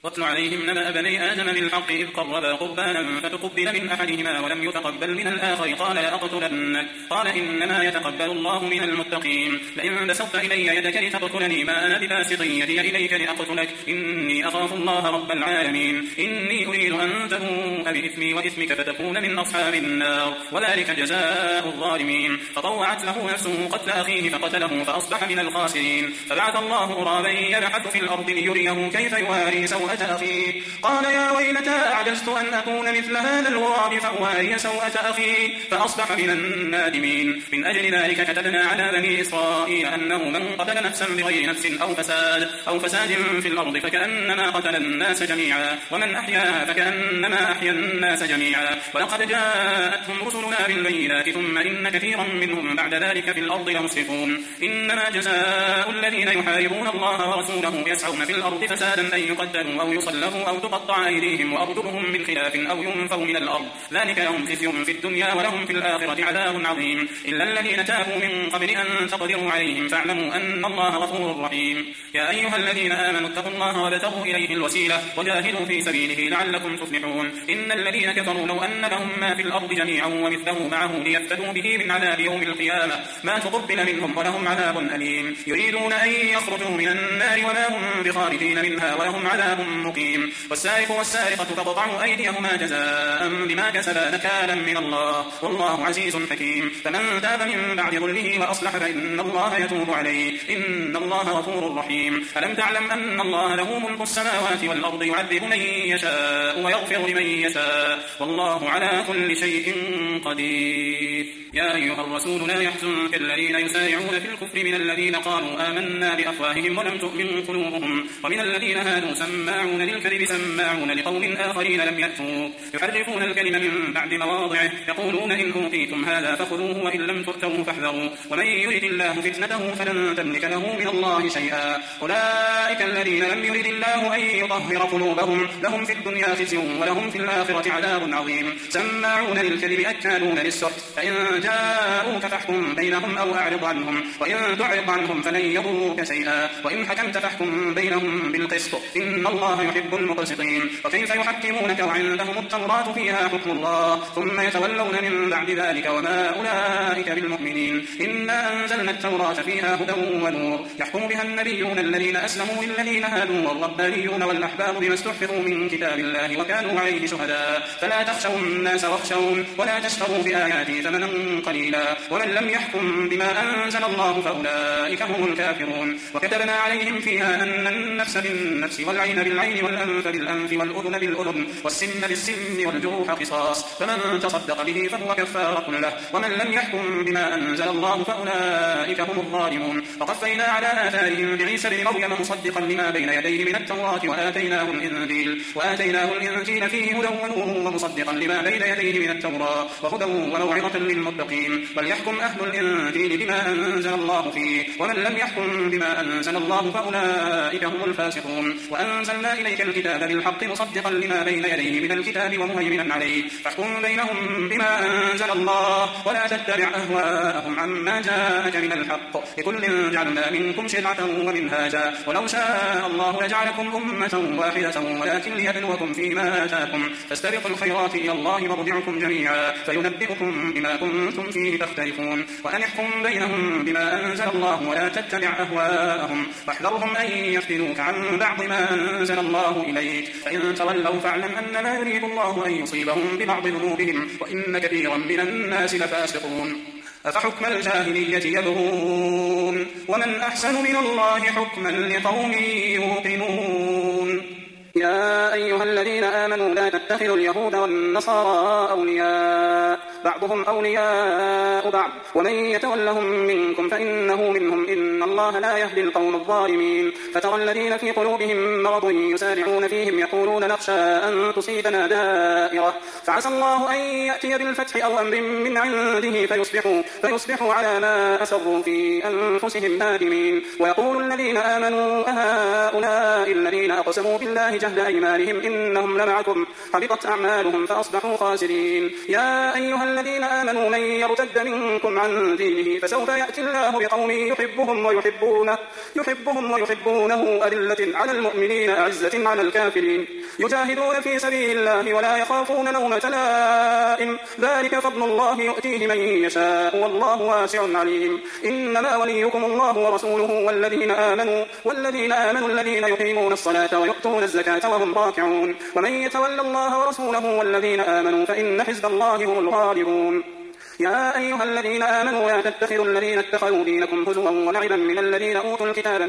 واتل عليهم نبأ بني آدم بالحق إذ قربا قربانا فتقبل من أحدهما ولم يتقبل من الآخر قال لأقتلنك قال إنما يتقبل الله من المتقين لئن بسطت إلي يدك لتقتلني ما أنا بباسط يدي إليك لأقتلك إني أخاف الله رب العالمين إني أريد أن تبوء بإثمي وإثمك فتكون من أصحاب النار وذلك جزاء الظالمين. فطوعت له نفسه قتل أخيه فقتله فأصبح من الخاسرين. فبعث الله غرابا يبحث في الأرض ليريه كيف يواري سوءة أخيه قال يا ويلتى أعجزت أن أكون مثل هذا الغراب فأواري سوءة أخي فأصبح من النادمين. من أجل ذلك كتبنا على بني إسرائيل أنه من قتل نفسا بغير نفس أو فساد في الأرض فكأنما قتل الناس جميعا ومن أحياها فكأنما أحيا الناس جميعا ولقد جاءتهم رسلنا بالبينات ثم إن كثيرا منهم بعد ذلك في الأرض لمسرفون. إنما جزاء الذين يحاربون الله ورسوله يسعون في الأرض فسادا أن يقتلوا أو يصلبوا أو تقطع أيديهم وأرجلهم من خلاف أو ينفوا من الأرض ذلك لهم خزي في الدنيا ولهم في الآخرة عذاب عظيم. إلا الذين تابوا من قبل أن تقدروا عليهم فاعلموا أن الله غفور رحيم. يا أيها الذين آمنوا اتقوا الله وابتغوا إليه الوسيلة وجاهدوا في سبيله لعلكم تفلحون. إن الذين كفروا لو أن لهم ما في الأرض جميعا ومثله معه ليفتدوا به من عذاب يوم القيامة ما تقبل منهم ولهم عذاب أليم. يريدون أن يخرجوا من النار وما هم بخارجين منها ولهم عذاب مقيم. والسارق والسارقة فاقطعوا أيديهما جزاء بما كسبا نكالا من الله والله عزيز حكيم. فمن تاب من بعد ظلمه وأصلح فإن الله يتوب عليه إن الله غفور رحيم. ألم تعلم أن الله له ملك السماوات والأرض يعذب من يشاء ويغفر لمن يشاء والله على كل شيء قدير. يا أيها الرسول لا يحزنك الذين يسارعون في الكفر من الذين قالوا آمنا بأفواههم ولم تؤمن قلوبهم ومن الذين هادوا سماعون للكذب سماعون لقوم آخرين لم يأتوك يحرفون الكلم من بعد مواضعه يقولون إن أوتيتم هذا فخذوه وإن لم تؤتوه فاحذروا ومن يرد الله فتنته فلن تملك له من الله شيئا. أولئك الذين لم يرد الله أن يطهر قلوبهم لهم في الدنيا خزي ولهم في الآخرة عذاب عظيم. سماعون للكذب أكالون للسحت فإن جاءوك فاحكم بينهم أو أعرض عنهم وإن تعرض عنهم فلن يضروك شيئا وإن حكمت فاحكم بينهم بالقسط إن الله يحب المقسطين. وكيف يحكمونك وعندهم التوراة فيها حكم الله ثم يتولون من بعد ذلك وما أولئك بالمؤمنين. إنا أنزلنا التوراة فيها هدى ونور يحكم بها النبيون الذين أسلموا للذين هادوا والربانيون والأحبار بما استحفظوا من كتاب الله وكانوا عليه شهداء فلا تخشوا الناس واخشون ولا تشتروا بآياتي ثمنا قليلا ومن لم يحكم بما أنزل الله فأولئك هم الكافرون. وكتبنا عليهم فيها أن النفس بالنفس والعين بالعين والأنف بالأنف والأذن بالأذن والسن بالسن والجروح قصاص فمن تصدق به فهو كفارة له ومن لم يحكم بما أنزل الله فأولئك هم الظالمون. وقفينا على آثارهم بعيسى بن مريم مصدقا لما بين يديه من التوراة وآتيناه الإنجيل فيه هدى ونور ومصدقا لما بين يديه من التوراة وهدى وموعظة للمتقين. وليحكم أهل الإنجيل بما أنزل الله فيه ومن لم يحكم بما أنزل الله فأولئك هم الفاسقون. وأنزلنا إليك الكتاب بالحق مصدقا لما بين يديه من الكتاب ومهيمنا عليه فاحكم بينهم بما أنزل الله ولا تتبع أهواءهم عما جاءك من الحق لكل جعلنا منكم شرعة ومنهاجا ولو شاء الله لجعلكم أمة واحدة ولكن ليبلوكم فيما آتاكم فاستبقوا الخيرات إلى الله مرجعكم جميعا فينبئكم بما كنتم فيه تختلفون. وأن احكم بينهم بما أنزل الله ولا تتبع أهواءهم واحذرهم أن يفتنوك عن بعض ما أنزل الله إليك فإن تولوا فاعلم أنما يريد الله أن يصيبهم ببعض ذنوبهم وإن كثيرا من الناس لفاسقون. أفحكم الجاهلية يبغون ومن أحسن من الله حكما لقوم يوقنون. يا أيها الذين آمنوا لا تتخذوا اليهود والنصارى أولياء بعضهم أولياء بعض ومن يتولهم منكم فإنه منهم إن الله لا يهدي القوم الظالمين. فترى الذين في قلوبهم مرض يسارعون فيهم يقولون نخشى أن تصيبنا دائرة فعسى الله أن يأتي بالفتح أو أمر من عنده فيصبحوا على ما أسروا في أنفسهم نادمين. ويقول الذين آمنوا أهؤلاء الذين أقسموا بالله جهد أيمانهم إنهم لمعكم حبطت أعمالهم فأصبحوا خاسرين. يا أيها الذين آمنوا من يرتد منكم عن دينه فسوف يأتي الله بقوم يحبهم ويحبونه أذلة على المؤمنين أعزة على الكافرين يجاهدون في سبيل الله ولا يخافون لومة لائم ذلك فضل الله يؤتيه من يشاء والله واسع عليم إنما وليكم الله ورسوله والذين آمنوا الذين يقيمون الصلاة ويؤتون الزكاة وهم راكعون ومن يتول الله ورسوله والذين آمنوا فإن حزب الله هم الغالبون يا أيها الذين آمنوا لا تتخذوا الذين اتخذوا دينكم هزوا ولعبا من الذين أوتوا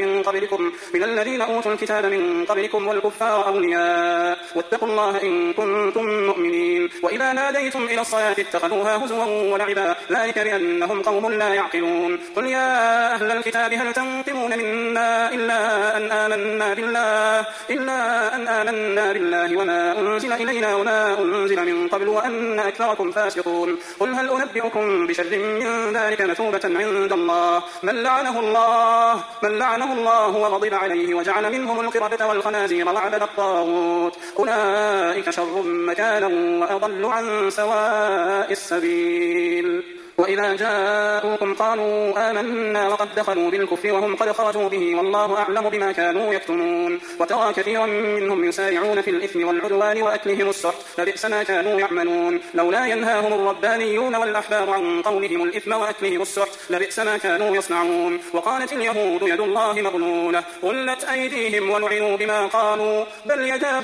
الكتاب من قبلكم والكفار أولياء واتقوا الله إن كنتم مؤمنين وإذا ناديتم إلى الصلاة اتخذوها هزوا ولعبا ذلك بأنهم قوم لا يعقلون قل يا أهل الكتاب هل تنقمون منا إلا أن آمنا بالله وما أنزل إلينا وما أنزل من قبل وأن أكثركم فاسقون قل هل أنبئكم بشر من ذلك مثوبة عند الله من لعنه الله وغضب عليه وجعل منهم القردة والخنازير وعبد الطاغوت أولئك شر مكانا وأضل عن سواء السبيل وإذا جاءوكم قالوا آمنا وقد دخلوا بالكفر وهم قد خرجوا به والله أعلم بما كانوا يكتمون وترى كثيرا منهم يسارعون في الإثم والعدوان وأكلهم السحت لبئس ما كانوا يعملون لولا ينهاهم الربانيون والأحبار عن قولهم الإثم وأكلهم السحت لبئس ما كانوا يصنعون وقالت اليهود يد الله مغلولة غلت أيديهم ولعنوا بما قالوا بل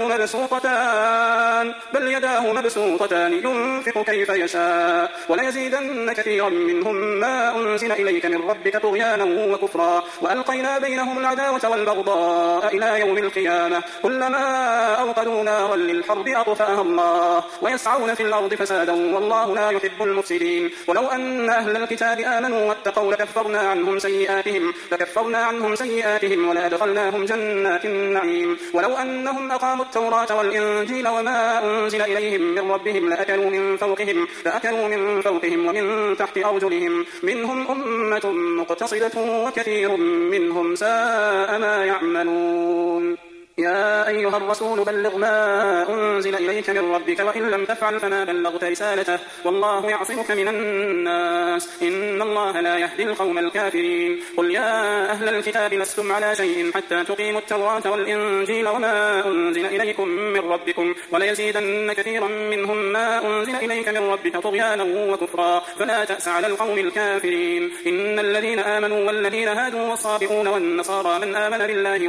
يداه مبسوطتان ينفق كيف يشاء وليزيدن كثيرا منهم ما أنزل إليك من ربك طغيانا وكفرا وألقينا بينهم العداوة والبغضاء إلى يوم القيامة كلما أوقدوا نارا للحرب أطفأها الله ويسعون في الأرض فسادا والله لا يحب المفسدين ولو أن أهل الكتاب آمنوا واتقوا لكفرنا عنهم سيئاتهم ولأدخلناهم جنات النعيم ولو أنهم أقاموا التوراة والإنجيل وما أنزل إليهم من ربهم لأكلوا من فوقهم ومن تحت أرجلهم منهم أمة مقتصدة وكثير منهم ساء ما يعملون يا أيها الرسول بلغ ما أنزل إليك من ربك وإن لم تفعل فما بلغت رسالته والله يعصمك من الناس إن الله لا يهدي القوم الكافرين قل يا أهل الكتاب لستم على شيء حتى تقيموا التوراة والإنجيل وما أنزل إليكم من ربكم وليزيدن كثيرا منهم ما أنزل إليك من ربك طغيانا وكفرا فلا تأس على القوم الكافرين إن الذين آمنوا والذين هادوا والصابئون والنصارى من آمن بالله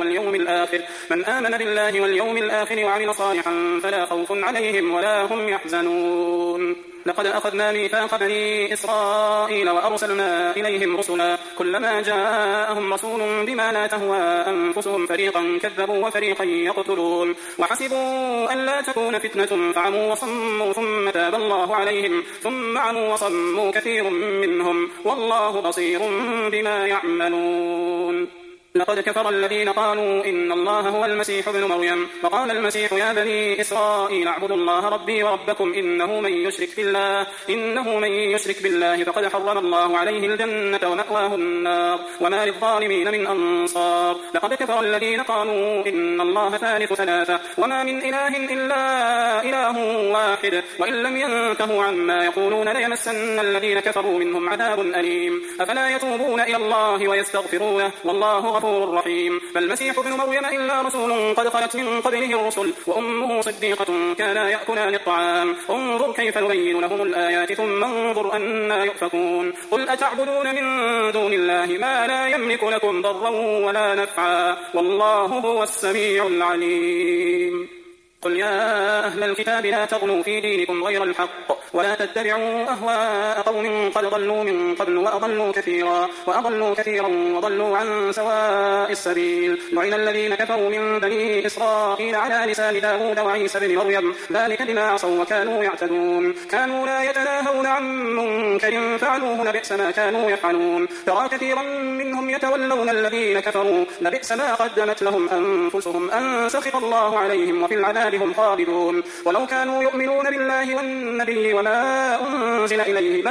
واليوم الآخر وعمل صالحا فلا خوف عليهم ولا هم يحزنون لقد أخذنا ميثاق بني إسرائيل وأرسلنا إليهم رسلا كلما جاءهم رسول بما لا تهوى أنفسهم فريقا كذبوا وفريقا يقتلون وحسبوا أن لا تكون فتنة فعموا وصموا ثم تاب الله عليهم ثم عموا وصموا كثير منهم والله بصير بما يعملون لقد كفر الذين قالوا إن الله هو المسيح ابن مريم وقال المسيح يا بني إسرائيل اعبدوا الله ربي وربكم إنه من يشرك بالله فقد حرم الله عليه الجنة ومأواه النار وما للظالمين من أنصار لقد كفر الذين قالوا إن الله ثالث ثلاثة وما من إله إلا إله واحد وإن لم ينتهوا عما يقولون ليمسن الذين كفروا منهم عذاب أليم أفلا يتوبون إلى الله ويستغفرونه والله غفور رحيم فالمسيح ابن مريم إلا رسول قد خلت من قبله الرسل وأمه صديقة كانا يأكلان الطعام انظر كيف نبين لهم الآيات ثم انظر أنا يؤفكون قل أتعبدون من دون الله ما لا يملك لكم ضرا ولا نفعا والله هو السميع العليم قل يا أهل الكتاب لا تغلوا في دينكم غير الحق ولا تتبعوا أهواء قوم قد ضلوا من قبل وأضلوا كثيرا وضلوا عن سواء السبيل لعن الذين كفروا من بني إسرائيل على لسان داود وعيسى بن مريم ذلك بما عصوا وكانوا يعتدون كانوا لا يتناهون عن منكر فعلوه لبئس ما كانوا يفعلون ترى كثيرا منهم يتولون الذين كفروا لبئس ما قدمت لهم أنفسهم أن سخط الله عليهم وفي العذاب هم خالدون ولو كانوا يؤمنون بالله والنبي وما أنزل إليه ما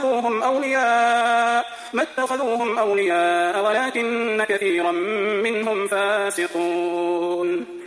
اتخذوهم أولياء ولكن كثيرا منهم فاسقون